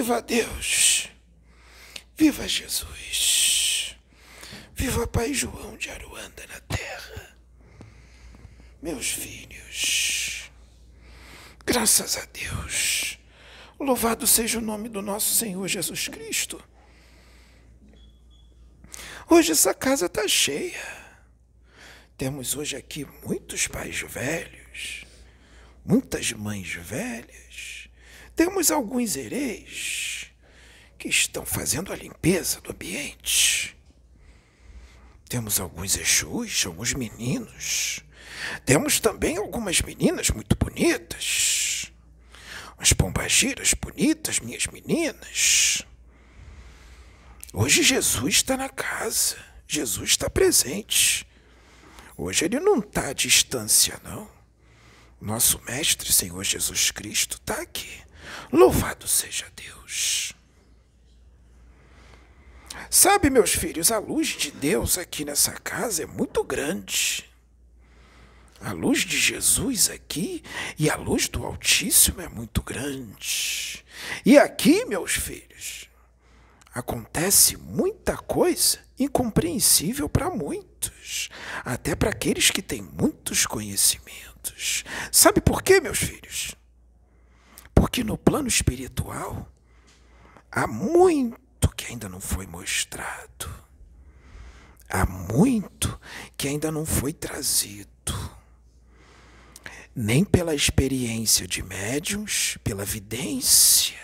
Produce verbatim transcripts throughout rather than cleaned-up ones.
Viva Deus! Viva Jesus! Viva Pai João de Aruanda na terra! Meus filhos, graças a Deus, louvado seja o nome do nosso Senhor Jesus Cristo. Hoje essa casa está cheia. Temos hoje aqui muitos pais velhos, muitas mães velhas. Temos alguns hereis que estão fazendo a limpeza do ambiente. Temos alguns exus, alguns meninos. Temos também algumas meninas muito bonitas. Umas pombagiras bonitas, minhas meninas. Hoje Jesus está na casa. Jesus está presente. Hoje ele não está à distância, não. Nosso Mestre, Senhor Jesus Cristo, está aqui. Louvado seja Deus. Sabe, meus filhos, a luz de Deus aqui nessa casa é muito grande. A luz de Jesus aqui e a luz do Altíssimo é muito grande. E aqui, meus filhos, acontece muita coisa incompreensível para muitos, até para aqueles que têm muitos conhecimentos. Sabe por quê, meus filhos? Porque no plano espiritual há muito que ainda não foi mostrado. Há muito que ainda não foi trazido. Nem pela experiência de médiuns, pela vidência,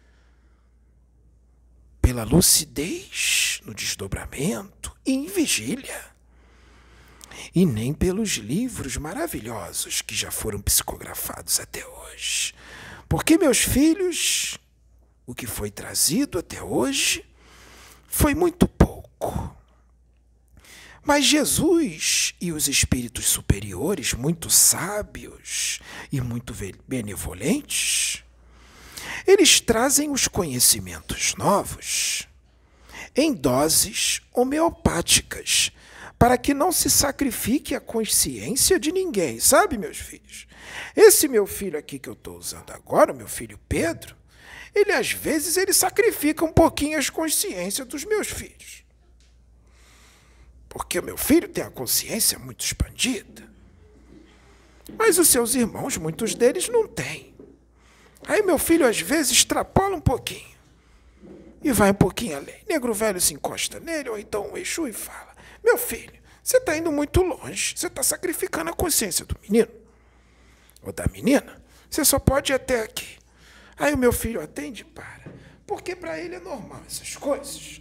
pela lucidez no desdobramento e em vigília, e nem pelos livros maravilhosos que já foram psicografados até hoje. Porque, meus filhos, o que foi trazido até hoje foi muito pouco. Mas Jesus e os espíritos superiores, muito sábios e muito benevolentes, eles trazem os conhecimentos novos em doses homeopáticas, para que não se sacrifique a consciência de ninguém, sabe, meus filhos? Esse meu filho aqui que eu estou usando agora, o meu filho Pedro, ele às vezes ele sacrifica um pouquinho as consciências dos meus filhos. Porque o meu filho tem a consciência muito expandida. Mas os seus irmãos, muitos deles não têm. Aí meu filho às vezes extrapola um pouquinho. E vai um pouquinho além. Negro velho se encosta nele, ou então um Exu e fala: meu filho, você está indo muito longe. Você está sacrificando a consciência do menino. Ou da menina. Você só pode ir até aqui. Aí o meu filho atende e para. Porque para ele é normal essas coisas.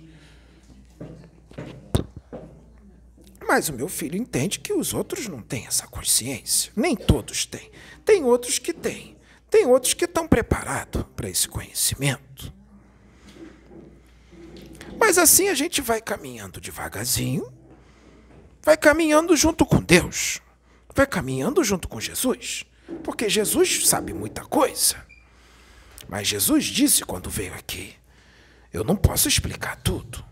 Mas o meu filho entende que os outros não têm essa consciência. Nem todos têm. Tem outros que têm. Tem outros que estão preparados para esse conhecimento. Mas assim a gente vai caminhando devagarzinho, vai caminhando junto com Deus, vai caminhando junto com Jesus, porque Jesus sabe muita coisa. Mas Jesus disse quando veio aqui: eu não posso explicar tudo.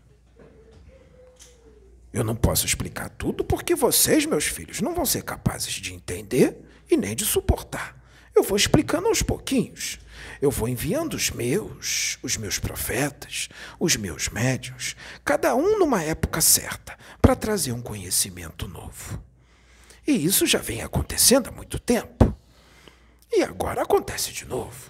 Eu não posso explicar tudo porque vocês, meus filhos, não vão ser capazes de entender e nem de suportar. Eu vou explicando aos pouquinhos. Eu vou enviando os meus, os meus profetas, os meus médiuns, cada um numa época certa, para trazer um conhecimento novo. E isso já vem acontecendo há muito tempo. E agora acontece de novo.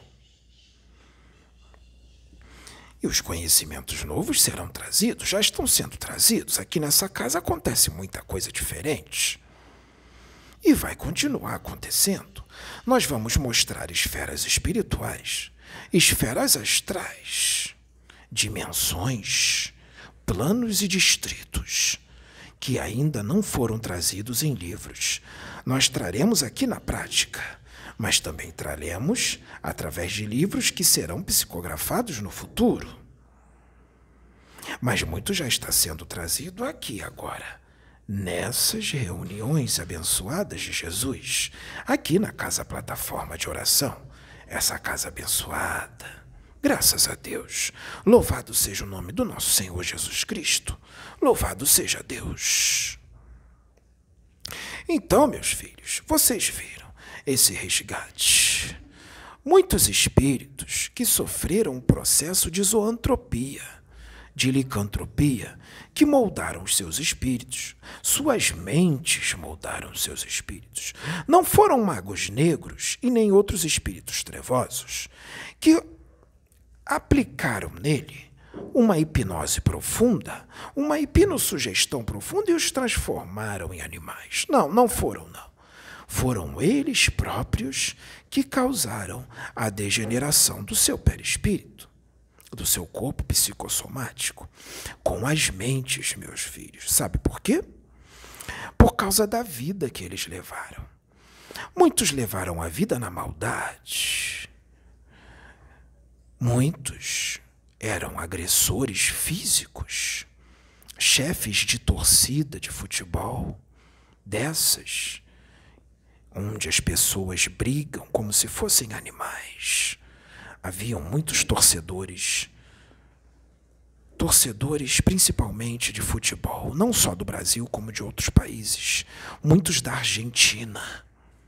E os conhecimentos novos serão trazidos, já estão sendo trazidos. Aqui nessa casa acontece muita coisa diferente. E vai continuar acontecendo. Nós vamos mostrar esferas espirituais, esferas astrais, dimensões, planos e distritos, que ainda não foram trazidos em livros. Nós traremos aqui na prática, mas também traremos através de livros que serão psicografados no futuro. Mas muito já está sendo trazido aqui agora, nessas reuniões abençoadas de Jesus, aqui na Casa Plataforma de Oração, essa casa abençoada. Graças a Deus. Louvado seja o nome do nosso Senhor Jesus Cristo. Louvado seja Deus. Então, meus filhos, vocês viram esse resgate. Muitos espíritos que sofreram um processo de zoantropia, de licantropia, que moldaram os seus espíritos, suas mentes moldaram os seus espíritos. Não foram magos negros e nem outros espíritos trevosos que aplicaram nele uma hipnose profunda, uma hipnossugestão profunda e os transformaram em animais. Não, não foram, não. Foram eles próprios que causaram a degeneração do seu perispírito, do seu corpo psicossomático, com as mentes, meus filhos. Sabe por quê? Por causa da vida que eles levaram. Muitos levaram a vida na maldade. Muitos eram agressores físicos, chefes de torcida de futebol, dessas, onde as pessoas brigam como se fossem animais. Haviam muitos torcedores, torcedores principalmente de futebol, não só do Brasil como de outros países, muitos da Argentina,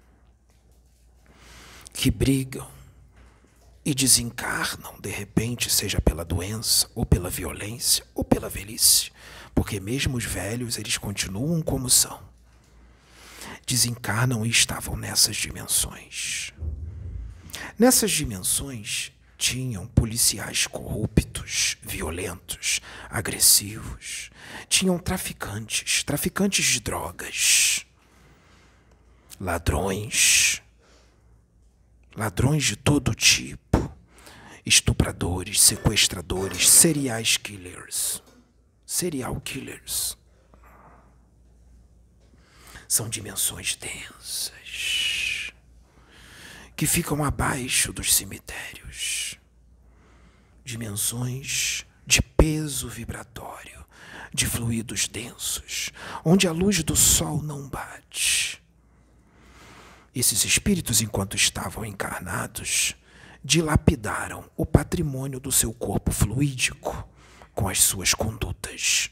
que brigam e desencarnam, de repente, seja pela doença, ou pela violência, ou pela velhice, porque mesmo os velhos, eles continuam como são. Desencarnam e estavam nessas dimensões. Nessas dimensões, tinham policiais corruptos, violentos, agressivos. Tinham traficantes, traficantes de drogas, ladrões, ladrões de todo tipo, estupradores, sequestradores, serial killers. Serial killers. São dimensões densas que ficam abaixo dos cemitérios. Dimensões de peso vibratório, de fluidos densos, onde a luz do sol não bate. Esses espíritos, enquanto estavam encarnados, dilapidaram o patrimônio do seu corpo fluídico com as suas condutas.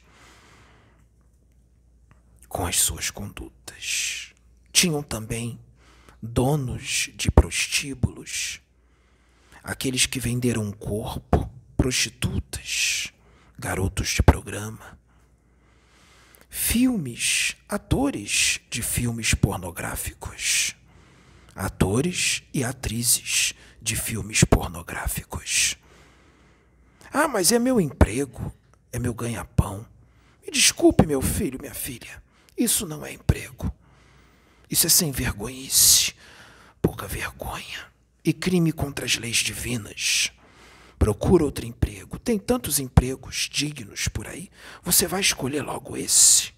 Com as suas condutas. Tinham também donos de prostíbulos, aqueles que venderam o corpo, prostitutas, garotos de programa, filmes, atores de filmes pornográficos, atores e atrizes de filmes pornográficos. Ah, mas é meu emprego, é meu ganha-pão. Me desculpe, meu filho, minha filha, isso não é emprego. Isso é sem vergonhice, pouca vergonha e crime contra as leis divinas. Procura outro emprego. Tem tantos empregos dignos por aí. Você vai escolher logo esse.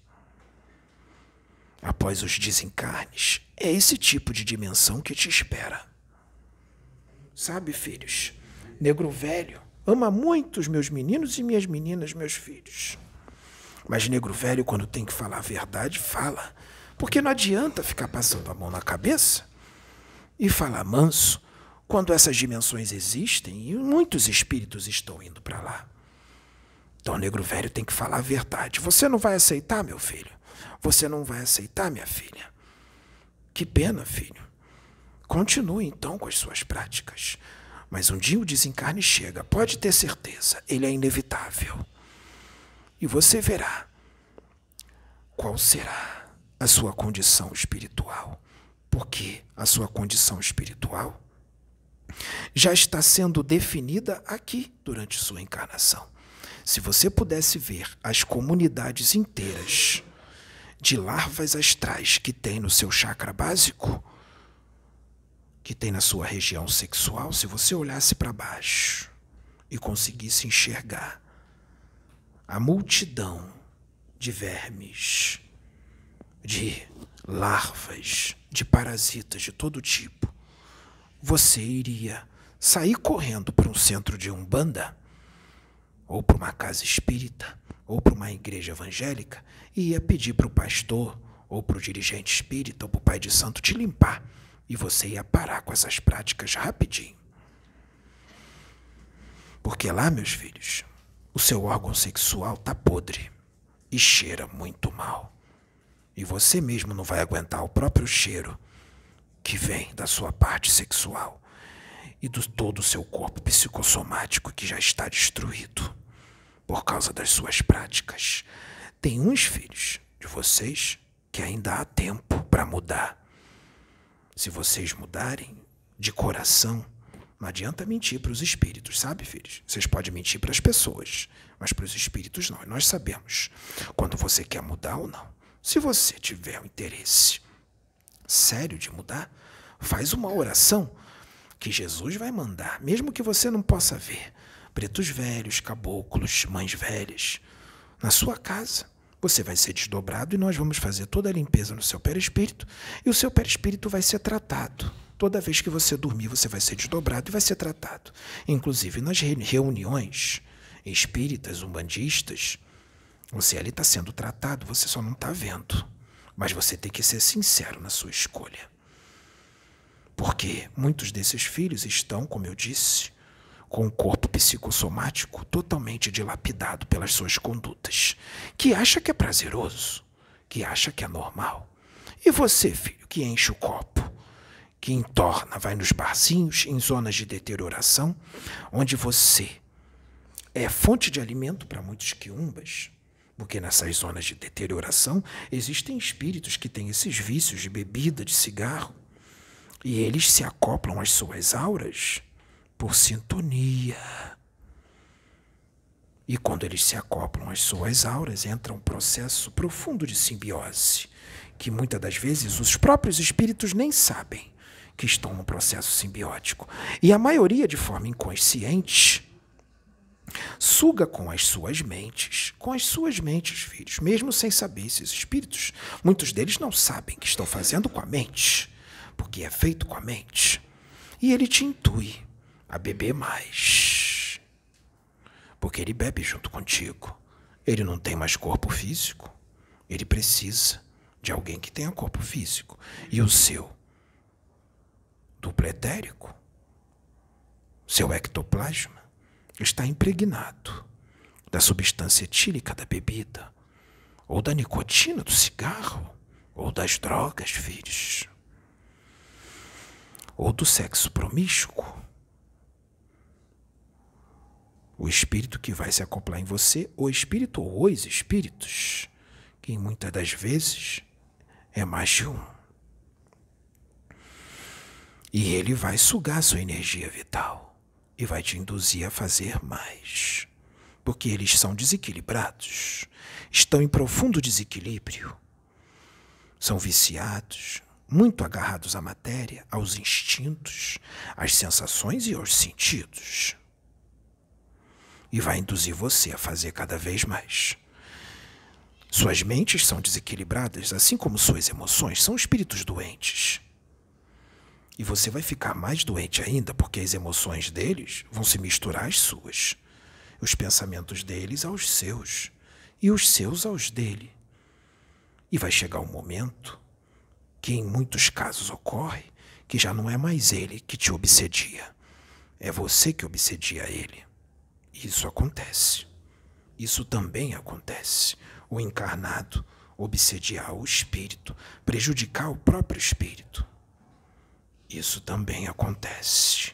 Após os desencarnes, é esse tipo de dimensão que te espera. Sabe, filhos, Negro Velho ama muito os meus meninos e minhas meninas, meus filhos. Mas Negro Velho, quando tem que falar a verdade, fala. Porque não adianta ficar passando a mão na cabeça e falar manso quando essas dimensões existem e muitos espíritos estão indo para lá. Então o Negro Velho tem que falar a verdade. Você não vai aceitar, meu filho? Você não vai aceitar, minha filha? Que pena, filho. Continue então com as suas práticas. Mas um dia o desencarne chega, pode ter certeza, ele é inevitável. E você verá qual será a sua condição espiritual, porque a sua condição espiritual já está sendo definida aqui durante sua encarnação. Se você pudesse ver as comunidades inteiras de larvas astrais que tem no seu chakra básico, que tem na sua região sexual, se você olhasse para baixo e conseguisse enxergar a multidão de vermes, de larvas, de parasitas de todo tipo, você iria sair correndo para um centro de umbanda, ou para uma casa espírita, ou para uma igreja evangélica, e ia pedir para o pastor, ou para o dirigente espírita, ou para o pai de santo te limpar, e você ia parar com essas práticas rapidinho. Porque lá, meus filhos, o seu órgão sexual está podre e cheira muito mal. E você mesmo não vai aguentar o próprio cheiro que vem da sua parte sexual. e do todo o seu corpo psicossomático que já está destruído por causa das suas práticas. Tem uns filhos de vocês que ainda há tempo para mudar. Se vocês mudarem de coração, não adianta mentir para os espíritos, sabe, filhos? Vocês podem mentir para as pessoas, mas para os espíritos não. E nós sabemos quando você quer mudar ou não. Se você tiver um interesse sério de mudar, faz uma oração que Jesus vai mandar, mesmo que você não possa ver. Pretos velhos, caboclos, mães velhas, na sua casa. Você vai ser desdobrado e nós vamos fazer toda a limpeza no seu perispírito e o seu perispírito vai ser tratado. Toda vez que você dormir, você vai ser desdobrado e vai ser tratado. Inclusive, nas reuniões espíritas, umbandistas, você ali está sendo tratado, você só não está vendo. Mas você tem que ser sincero na sua escolha. Porque muitos desses filhos estão, como eu disse, com o corpo psicossomático totalmente dilapidado pelas suas condutas, que acha que é prazeroso, que acha que é normal. E você, filho, que enche o copo, que entorna, vai nos barzinhos, em zonas de deterioração, onde você é fonte de alimento para muitos quiumbas, porque nessas zonas de deterioração existem espíritos que têm esses vícios de bebida, de cigarro, e eles se acoplam às suas auras por sintonia. E quando eles se acoplam às suas auras, entra um processo profundo de simbiose, que muitas das vezes os próprios espíritos nem sabem que estão num processo simbiótico. E a maioria, de forma inconsciente, suga com as suas mentes, com as suas mentes, filhos, mesmo sem saber. Esses espíritos, muitos deles não sabem que estão fazendo com a mente, porque é feito com a mente. E ele te intui a beber mais, porque ele bebe junto contigo. Ele não tem mais corpo físico, ele precisa de alguém que tenha corpo físico. E o seu duplo etérico, seu ectoplasma, está impregnado da substância etílica da bebida, ou da nicotina do cigarro, ou das drogas, filhos, ou do sexo promíscuo. O espírito que vai se acoplar em você, o espírito ou os espíritos, que muitas das vezes é mais de um. E ele vai sugar sua energia vital e vai te induzir a fazer mais, porque eles são desequilibrados, estão em profundo desequilíbrio, são viciados, muito agarrados à matéria, aos instintos, às sensações e aos sentidos. E vai induzir você a fazer cada vez mais. Suas mentes são desequilibradas, assim como suas emoções, são espíritos doentes. E você vai ficar mais doente ainda, porque as emoções deles vão se misturar às suas, os pensamentos deles aos seus, e os seus aos dele. E vai chegar um momento que em muitos casos ocorre que já não é mais ele que te obsedia, é você que obsedia ele. Isso acontece. Isso também acontece. O encarnado obsediar o espírito, prejudicar o próprio espírito. Isso também acontece.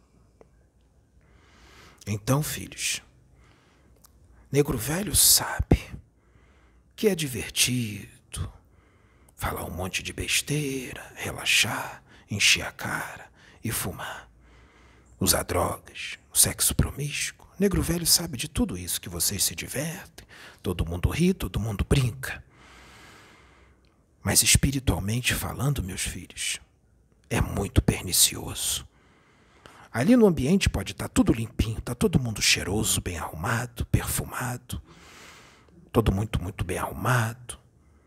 Então, filhos, Negro Velho sabe que é divertido falar um monte de besteira, relaxar, encher a cara e fumar, usar drogas, o sexo promíscuo. Negro Velho sabe de tudo isso, que vocês se divertem, todo mundo ri, todo mundo brinca. Mas espiritualmente falando, meus filhos, é muito pernicioso. Ali no ambiente pode estar tudo limpinho, está todo mundo cheiroso, bem arrumado, perfumado, todo muito, muito bem arrumado.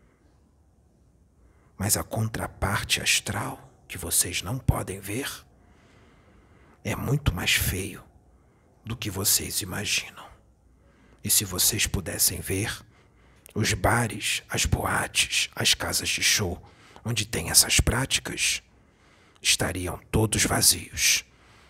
Mas a contraparte astral, que vocês não podem ver, é muito mais feio do que vocês imaginam. E se vocês pudessem ver, os bares, as boates, as casas de show, onde tem essas práticas, estariam todos vazios.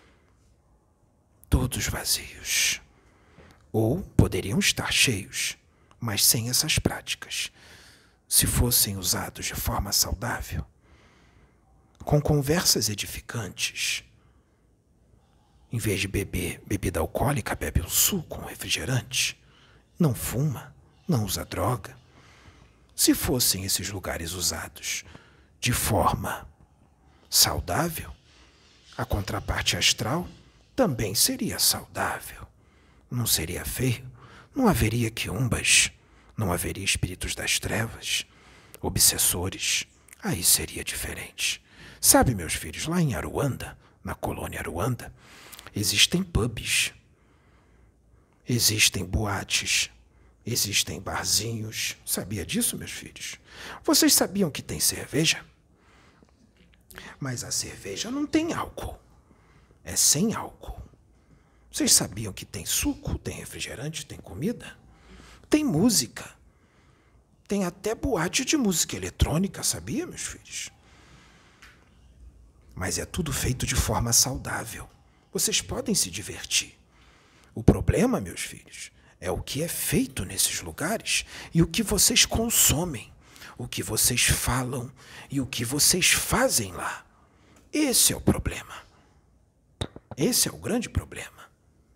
Todos vazios. Ou poderiam estar cheios, mas sem essas práticas. Se fossem usados de forma saudável, com conversas edificantes, Em vez de beber bebida alcoólica, bebe um suco, um refrigerante. Não fuma, não usa droga. Se fossem esses lugares usados de forma saudável, a contraparte astral também seria saudável. Não seria feio, não haveria quiumbas, não haveria espíritos das trevas, obsessores. Aí seria diferente. Sabe, meus filhos, lá em Aruanda, na colônia Aruanda, existem pubs, existem boates, existem barzinhos. Sabia disso, meus filhos? Vocês sabiam que tem cerveja? Mas a cerveja não tem álcool. É sem álcool. Vocês sabiam que tem suco, tem refrigerante, tem comida? Tem música. Tem até boate de música eletrônica, sabia, meus filhos? Mas é tudo feito de forma saudável. Vocês podem se divertir. O problema, meus filhos, é o que é feito nesses lugares e o que vocês consomem, o que vocês falam e o que vocês fazem lá. Esse é o problema. Esse é o grande problema.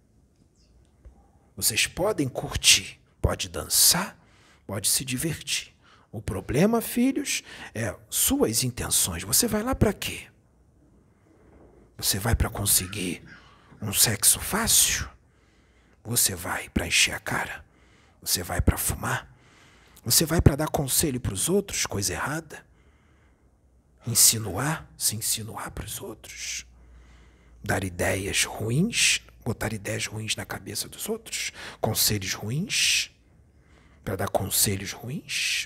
Vocês podem curtir, pode dançar, pode se divertir. O problema, filhos, é suas intenções. Você vai lá para quê? Você vai para conseguir um sexo fácil? Você vai para encher a cara? Você vai para fumar? Você vai para dar conselho para os outros, coisa errada? Insinuar, se insinuar para os outros? Dar ideias ruins, botar ideias ruins na cabeça dos outros? Conselhos ruins? Para dar conselhos ruins?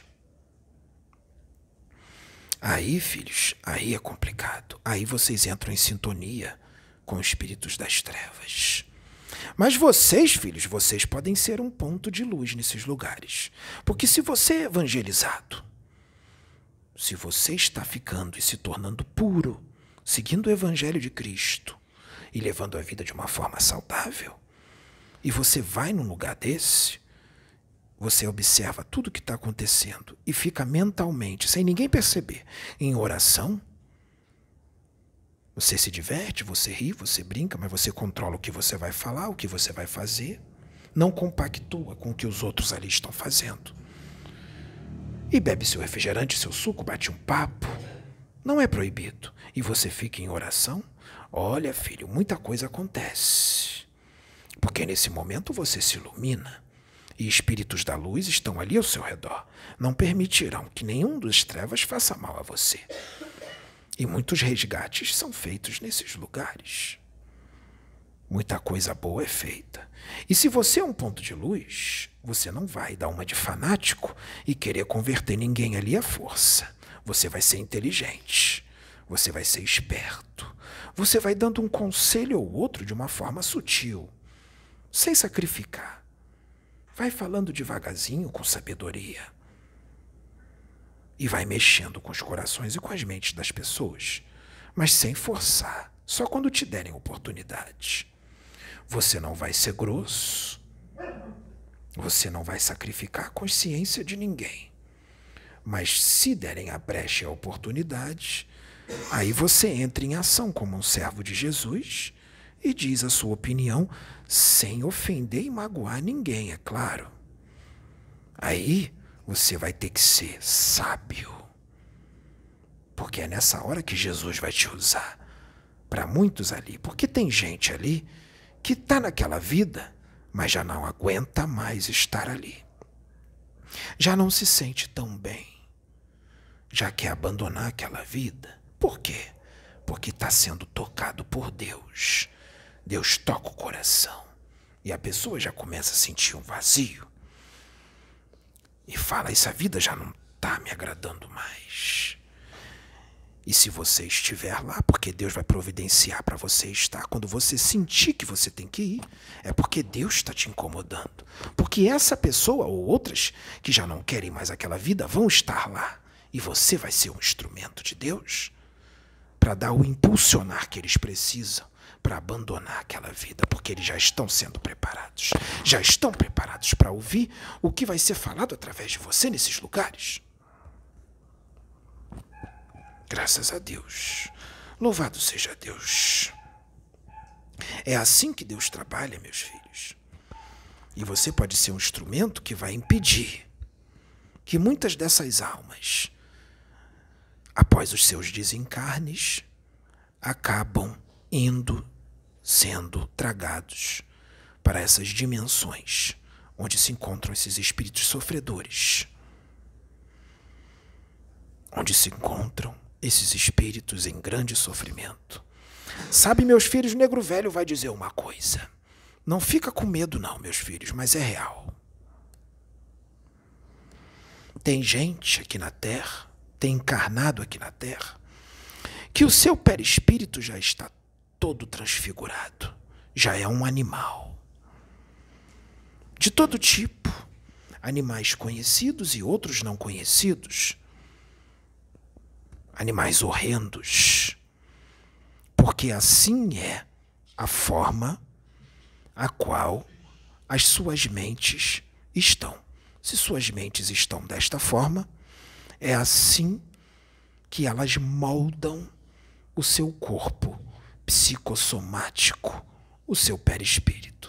Aí, filhos, aí é complicado. Aí vocês entram em sintonia com os espíritos das trevas. Mas vocês, filhos, vocês podem ser um ponto de luz nesses lugares. Porque se você é evangelizado, se você está ficando e se tornando puro, seguindo o evangelho de Cristo e levando a vida de uma forma saudável, e você vai num lugar desse, você observa tudo o que está acontecendo e fica mentalmente, sem ninguém perceber, em oração. Você se diverte, você ri, você brinca, mas você controla o que você vai falar, o que você vai fazer. Não compactua com o que os outros ali estão fazendo. E bebe seu refrigerante, seu suco, bate um papo. Não é proibido. E você fica em oração. Olha, filho, muita coisa acontece. Porque nesse momento você se ilumina. E espíritos da luz estão ali ao seu redor. Não permitirão que nenhum dos trevas faça mal a você. E muitos resgates são feitos nesses lugares. Muita coisa boa é feita. E se você é um ponto de luz, você não vai dar uma de fanático e querer converter ninguém ali à força. Você vai ser inteligente. Você vai ser esperto. Você vai dando um conselho ou outro de uma forma sutil, sem sacrificar. Vai falando devagarzinho, com sabedoria. E vai mexendo com os corações e com as mentes das pessoas, mas sem forçar, só quando te derem oportunidade. Você não vai ser grosso, você não vai sacrificar a consciência de ninguém. Mas se derem a brecha e a oportunidade, aí você entra em ação como um servo de Jesus e diz a sua opinião sem ofender e magoar ninguém, é claro. Aí você vai ter que ser sábio, porque é nessa hora que Jesus vai te usar para muitos ali, porque tem gente ali que está naquela vida, mas já não aguenta mais estar ali. Já não se sente tão bem, já quer abandonar aquela vida. Por quê? Porque está sendo tocado por Deus. Deus toca o coração e a pessoa já começa a sentir um vazio. E fala, essa vida já não está me agradando mais. E se você estiver lá, porque Deus vai providenciar para você estar, quando você sentir que você tem que ir, é porque Deus está te incomodando. Porque essa pessoa ou outras que já não querem mais aquela vida vão estar lá. E você vai ser um instrumento de Deus para dar o impulsionar que eles precisam para abandonar aquela vida, porque eles já estão sendo preparados. Já estão preparados para ouvir o que vai ser falado através de você nesses lugares. Graças a Deus. Louvado seja Deus. É assim que Deus trabalha, meus filhos. E você pode ser um instrumento que vai impedir que muitas dessas almas, após os seus desencarnes, acabam indo, sendo tragados para essas dimensões onde se encontram esses espíritos sofredores, onde se encontram esses espíritos em grande sofrimento. Sabe, meus filhos, o Negro Velho vai dizer uma coisa. Não fica com medo não, meus filhos, mas é real. Tem gente aqui na Terra, tem encarnado aqui na Terra, que o seu perispírito já está todo transfigurado, já é um animal. De todo tipo, animais conhecidos e outros não conhecidos, animais horrendos, porque assim é a forma a qual as suas mentes estão. Se suas mentes estão desta forma, é assim que elas moldam o seu corpo psicossomático, o seu perispírito.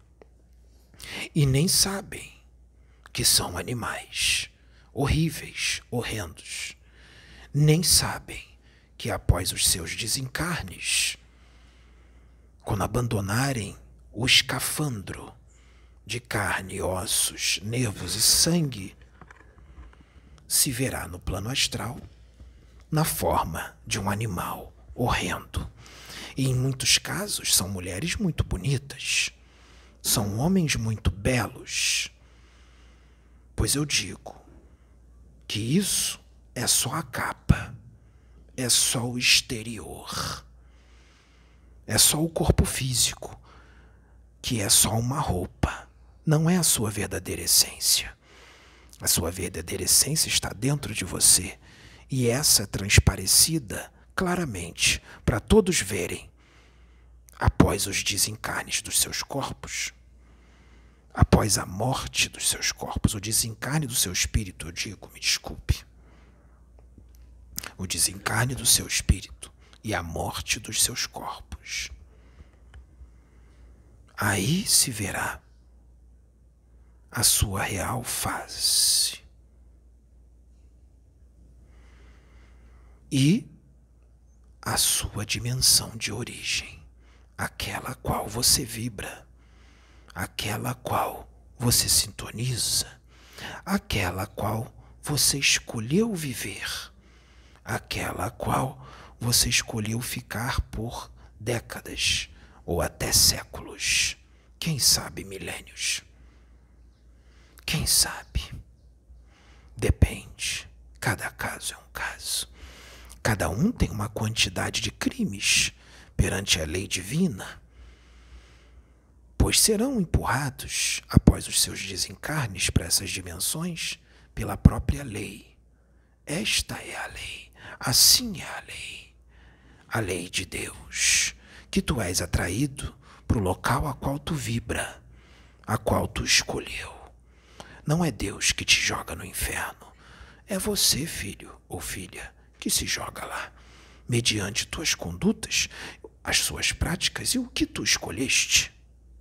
E nem sabem que são animais horríveis, horrendos. Nem sabem que após os seus desencarnes, quando abandonarem o escafandro de carne, ossos, nervos e sangue, se verá no plano astral na forma de um animal horrendo. E em muitos casos são mulheres muito bonitas, são homens muito belos. Pois eu digo que isso é só a capa, é só o exterior, é só o corpo físico, que é só uma roupa, não é a sua verdadeira essência. A sua verdadeira essência está dentro de você, e essa é transparecida claramente para todos verem após os desencarnes dos seus corpos, após a morte dos seus corpos, o desencarne do seu espírito, eu digo, me desculpe, o desencarne do seu espírito e a morte dos seus corpos. Aí se verá a sua real face. E a sua dimensão de origem, aquela a qual você vibra, aquela a qual você sintoniza, aquela a qual você escolheu viver, aquela a qual você escolheu ficar por décadas ou até séculos, quem sabe milênios. Quem sabe? Depende. Cada caso é um caso. Cada um tem uma quantidade de crimes perante a lei divina, pois serão empurrados, após os seus desencarnes para essas dimensões, pela própria lei. Esta é a lei. Assim é a lei. A lei de Deus, que tu és atraído para o local a qual tu vibra, a qual tu escolheu. Não é Deus que te joga no inferno. É você, filho ou filha, que se joga lá, mediante tuas condutas, as suas práticas e o que tu escolheste.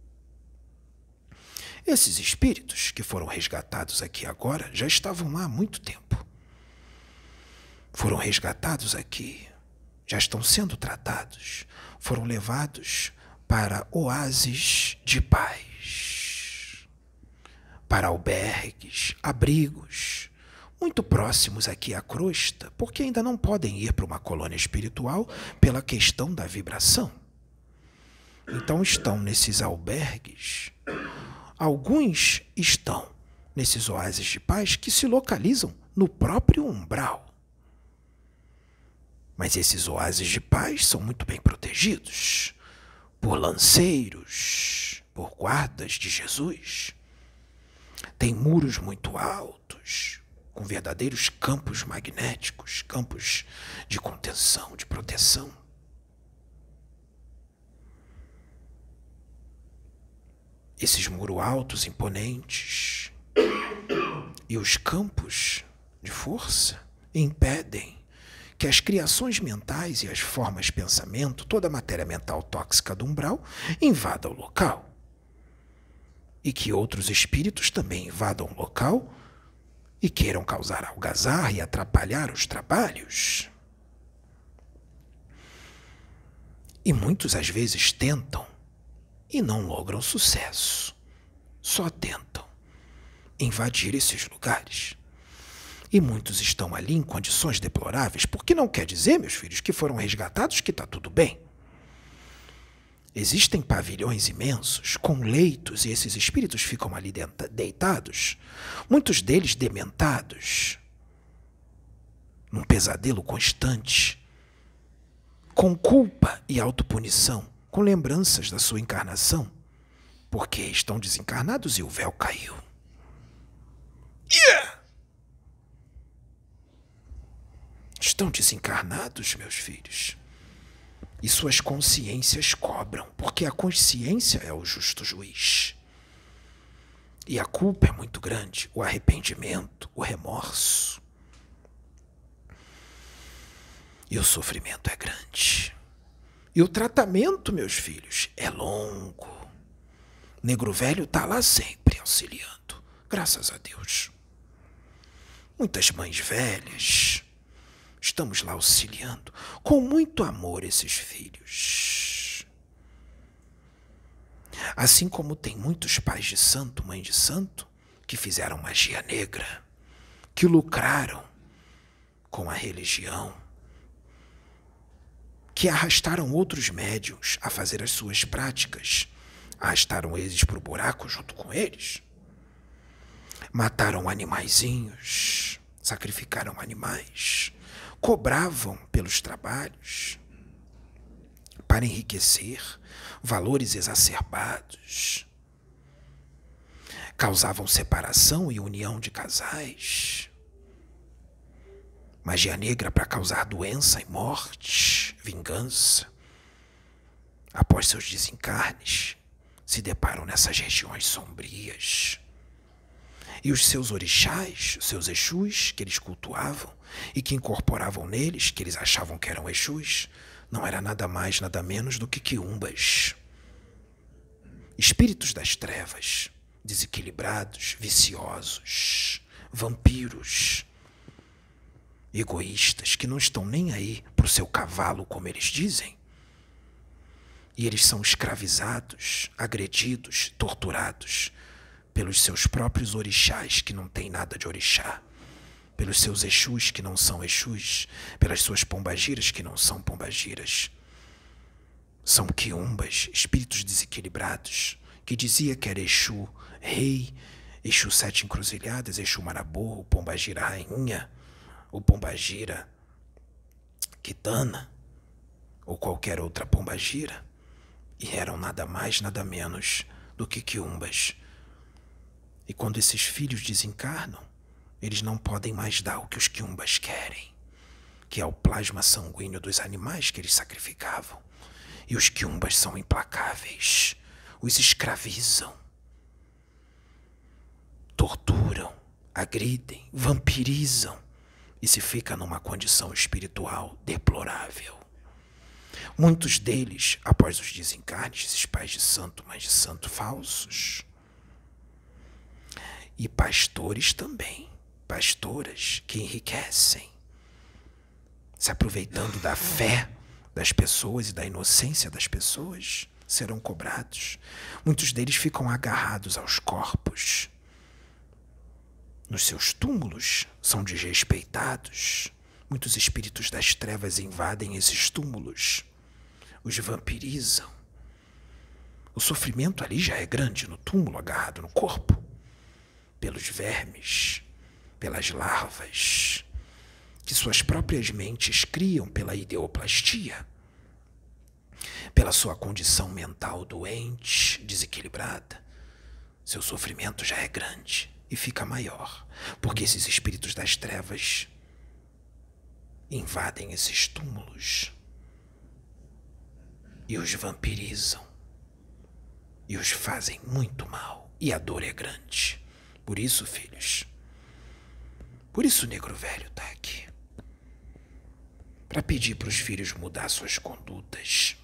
Esses espíritos que foram resgatados aqui agora já estavam lá há muito tempo. Foram resgatados aqui, já estão sendo tratados, foram levados para oásis de paz, para albergues, abrigos, muito próximos aqui à crosta, porque ainda não podem ir para uma colônia espiritual pela questão da vibração. Então estão nesses albergues. Alguns estão nesses oásis de paz que se localizam no próprio umbral. Mas esses oásis de paz são muito bem protegidos por lanceiros, por guardas de Jesus. Tem muros muito altos, com verdadeiros campos magnéticos, campos de contenção, de proteção. Esses muros altos, imponentes, e os campos de força impedem que as criações mentais e as formas de pensamento, toda a matéria mental tóxica do umbral, invada o local. E que outros espíritos também invadam o local e queiram causar algazarra e atrapalhar os trabalhos. E muitos às vezes tentam e não logram sucesso. Só tentam invadir esses lugares. E muitos estão ali em condições deploráveis, porque não quer dizer, meus filhos, que foram resgatados, que está tudo bem. Existem pavilhões imensos, com leitos, e esses espíritos ficam ali deitados, muitos deles dementados, num pesadelo constante, com culpa e autopunição, com lembranças da sua encarnação, porque estão desencarnados e o véu caiu. Yeah! Estão desencarnados, meus filhos, e suas consciências cobram, porque a consciência é o justo juiz. E a culpa é muito grande, o arrependimento, o remorso. E o sofrimento é grande. E o tratamento, meus filhos, é longo. Negro Velho está lá sempre auxiliando, graças a Deus. Muitas mães velhas, estamos lá auxiliando com muito amor esses filhos. Assim como tem muitos pais de santo, mãe de santo, que fizeram magia negra, que lucraram com a religião, que arrastaram outros médiuns a fazer as suas práticas, arrastaram eles para o buraco junto com eles, mataram animaizinhos, sacrificaram animais, cobravam pelos trabalhos para enriquecer, valores exacerbados, causavam separação e união de casais, magia negra para causar doença e morte, vingança. Após seus desencarnes, se deparam nessas regiões sombrias. E os seus orixás, os seus exus que eles cultuavam e que incorporavam neles, que eles achavam que eram exus, não era nada mais, nada menos do que quiumbas. Espíritos das trevas, desequilibrados, viciosos, vampiros, egoístas, que não estão nem aí para o seu cavalo, como eles dizem. E eles são escravizados, agredidos, torturados pelos seus próprios orixás, que não têm nada de orixá, pelos seus exus, que não são exus, pelas suas pombagiras, que não são pombagiras. São quiumbas, espíritos desequilibrados, que dizia que era Exu rei, Exu sete encruzilhadas, Exu marabô, pombagira rainha, ou pombagira quitana, ou qualquer outra pombagira, e eram nada mais, nada menos do que quiumbas. E quando esses filhos desencarnam, eles não podem mais dar o que os quiumbas querem, que é o plasma sanguíneo dos animais que eles sacrificavam. E os quiumbas são implacáveis, os escravizam, torturam, agridem, vampirizam, e se fica numa condição espiritual deplorável. Muitos deles, após os desencarnes, esses pais de santo, mães de santo falsos, e pastores também, pastoras que enriquecem, se aproveitando da fé das pessoas e da inocência das pessoas, serão cobrados. Muitos deles ficam agarrados aos corpos. Nos seus túmulos são desrespeitados. Muitos espíritos das trevas invadem esses túmulos, os vampirizam. O sofrimento ali já é grande no túmulo, agarrado no corpo, pelos vermes, pelas larvas, que suas próprias mentes criam pela ideoplastia, pela sua condição mental doente, desequilibrada. Seu sofrimento já é grande e fica maior, porque esses espíritos das trevas invadem esses túmulos e os vampirizam e os fazem muito mal, e a dor é grande. Por isso, filhos, por isso o Negro Velho está aqui. para pedir para os filhos mudar suas condutas,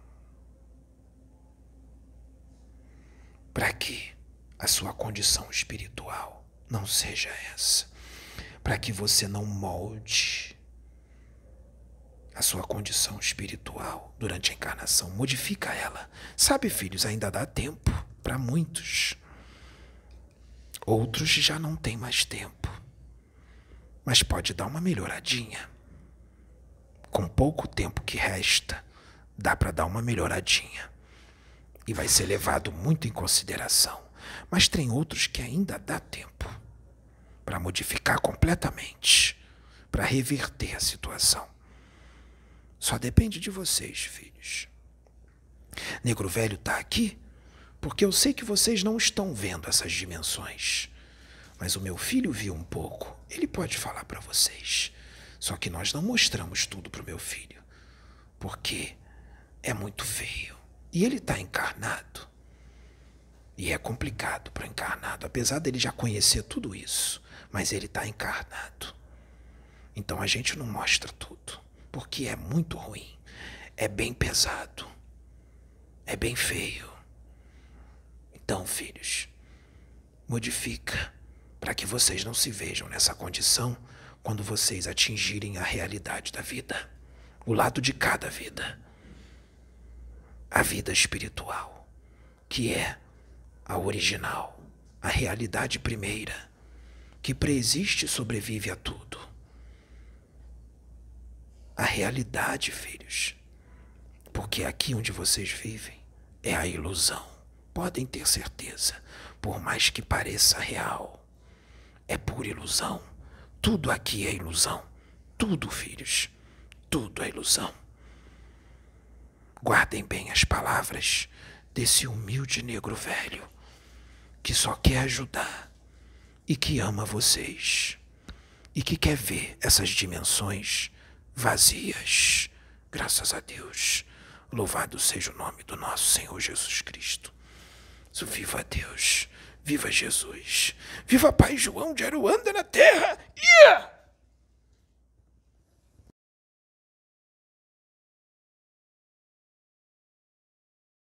para que a sua condição espiritual não seja essa, para que você não molde a sua condição espiritual durante a encarnação, modifica ela. Sabe, filhos, ainda dá tempo para muitos. Outros já não têm mais tempo, mas pode dar uma melhoradinha. Com pouco tempo que resta, dá para dar uma melhoradinha. E vai ser levado muito em consideração. Mas tem outros que ainda dá tempo para modificar completamente, para reverter a situação. Só depende de vocês, filhos. Negro Velho está aqui porque eu sei que vocês não estão vendo essas dimensões. Mas o meu filho viu um pouco. Ele pode falar para vocês. Só que nós não mostramos tudo para o meu filho, porque é muito feio. E ele está encarnado. E é complicado para o encarnado, apesar dele já conhecer tudo isso. Mas ele está encarnado. Então a gente não mostra tudo, porque é muito ruim. É bem pesado. É bem feio. Então, filhos, modifica para que vocês não se vejam nessa condição quando vocês atingirem a realidade da vida, o lado de cada vida, a vida espiritual, que é a original, a realidade primeira, que preexiste e sobrevive a tudo. A realidade, filhos, porque aqui onde vocês vivem é a ilusão. Podem ter certeza, por mais que pareça real, é pura ilusão. Tudo aqui é ilusão. Tudo, filhos, tudo é ilusão. Guardem bem as palavras desse humilde negro velho que só quer ajudar e que ama vocês e que quer ver essas dimensões vazias. Graças a Deus. Louvado seja o nome do nosso Senhor Jesus Cristo. Viva Deus, viva Jesus, viva Pai João de Aruanda na terra. Yeah!